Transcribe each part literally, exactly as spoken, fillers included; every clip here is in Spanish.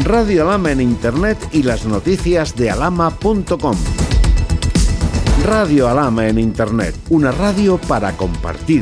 Radio Alhama en Internet y las noticias de alhama punto com. Radio Alhama en Internet, una radio para compartir.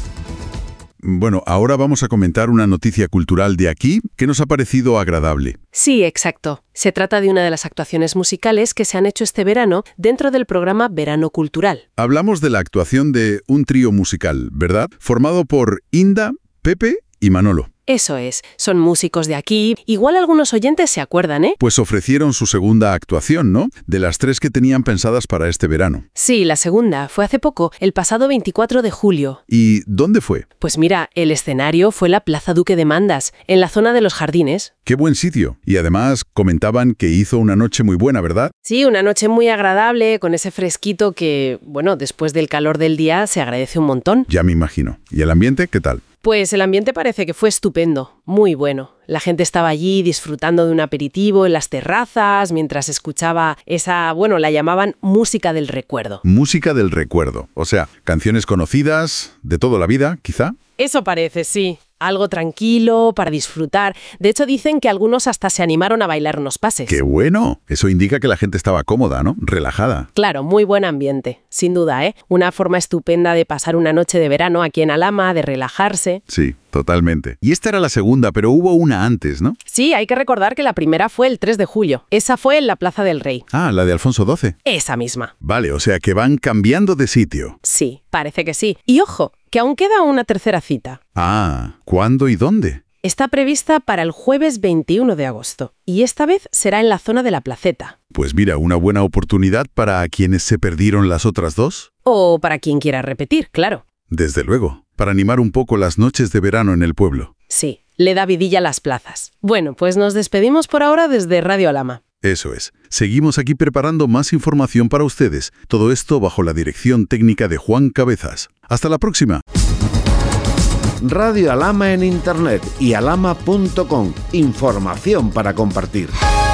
Bueno, ahora vamos a comentar una noticia cultural de aquí que nos ha parecido agradable. Sí, exacto. Se trata de una de las actuaciones musicales que se han hecho este verano dentro del programa Verano Cultural. Hablamos de la actuación de un trío musical, ¿verdad? Formado por Inda, Pepe y Manolo. Eso es, son músicos de aquí. Igual algunos oyentes se acuerdan, ¿eh? Pues ofrecieron su segunda actuación, ¿no? De las tres que tenían pensadas para este verano. Sí, la segunda fue hace poco, el pasado veinticuatro de julio. ¿Y dónde fue? Pues mira, el escenario fue la Plaza Duque de Mandas, en la zona de los Jardines. ¡Qué buen sitio! Y además comentaban que hizo una noche muy buena, ¿verdad? Sí, una noche muy agradable, con ese fresquito que, bueno, después del calor del día se agradece un montón. Ya me imagino. ¿Y el ambiente qué tal? Pues el ambiente parece que fue estupendo, muy bueno. La gente estaba allí disfrutando de un aperitivo en las terrazas mientras escuchaba esa, bueno, la llamaban música del recuerdo. Música del recuerdo, o sea, canciones conocidas de toda la vida, quizá. Eso parece, sí. Algo tranquilo, para disfrutar. De hecho, dicen que algunos hasta se animaron a bailar unos pases. ¡Qué bueno! Eso indica que la gente estaba cómoda, ¿no? Relajada. Claro, muy buen ambiente, sin duda, ¿eh? Una forma estupenda de pasar una noche de verano aquí en Alhama, de relajarse. Sí, totalmente. Y esta era la segunda, pero hubo una antes, ¿no? Sí, hay que recordar que la primera fue el tres de julio. Esa fue en la Plaza del Rey. Ah, la de Alfonso doce. Esa misma. Vale, o sea que van cambiando de sitio. Sí, parece que sí. Y ojo, que aún queda una tercera cita. Ah, ¿cuándo y dónde? Está prevista para el jueves veintiuno de agosto, y esta vez será en la zona de la Placeta. Pues mira, una buena oportunidad para quienes se perdieron las otras dos. O para quien quiera repetir, claro. Desde luego, para animar un poco las noches de verano en el pueblo. Sí, le da vidilla a las plazas. Bueno, pues nos despedimos por ahora desde Radio Alhama. Eso es. Seguimos aquí preparando más información para ustedes. Todo esto bajo la dirección técnica de Juan Cabezas. Hasta la próxima. Radio Alhama en Internet y alhama punto com. Información para compartir.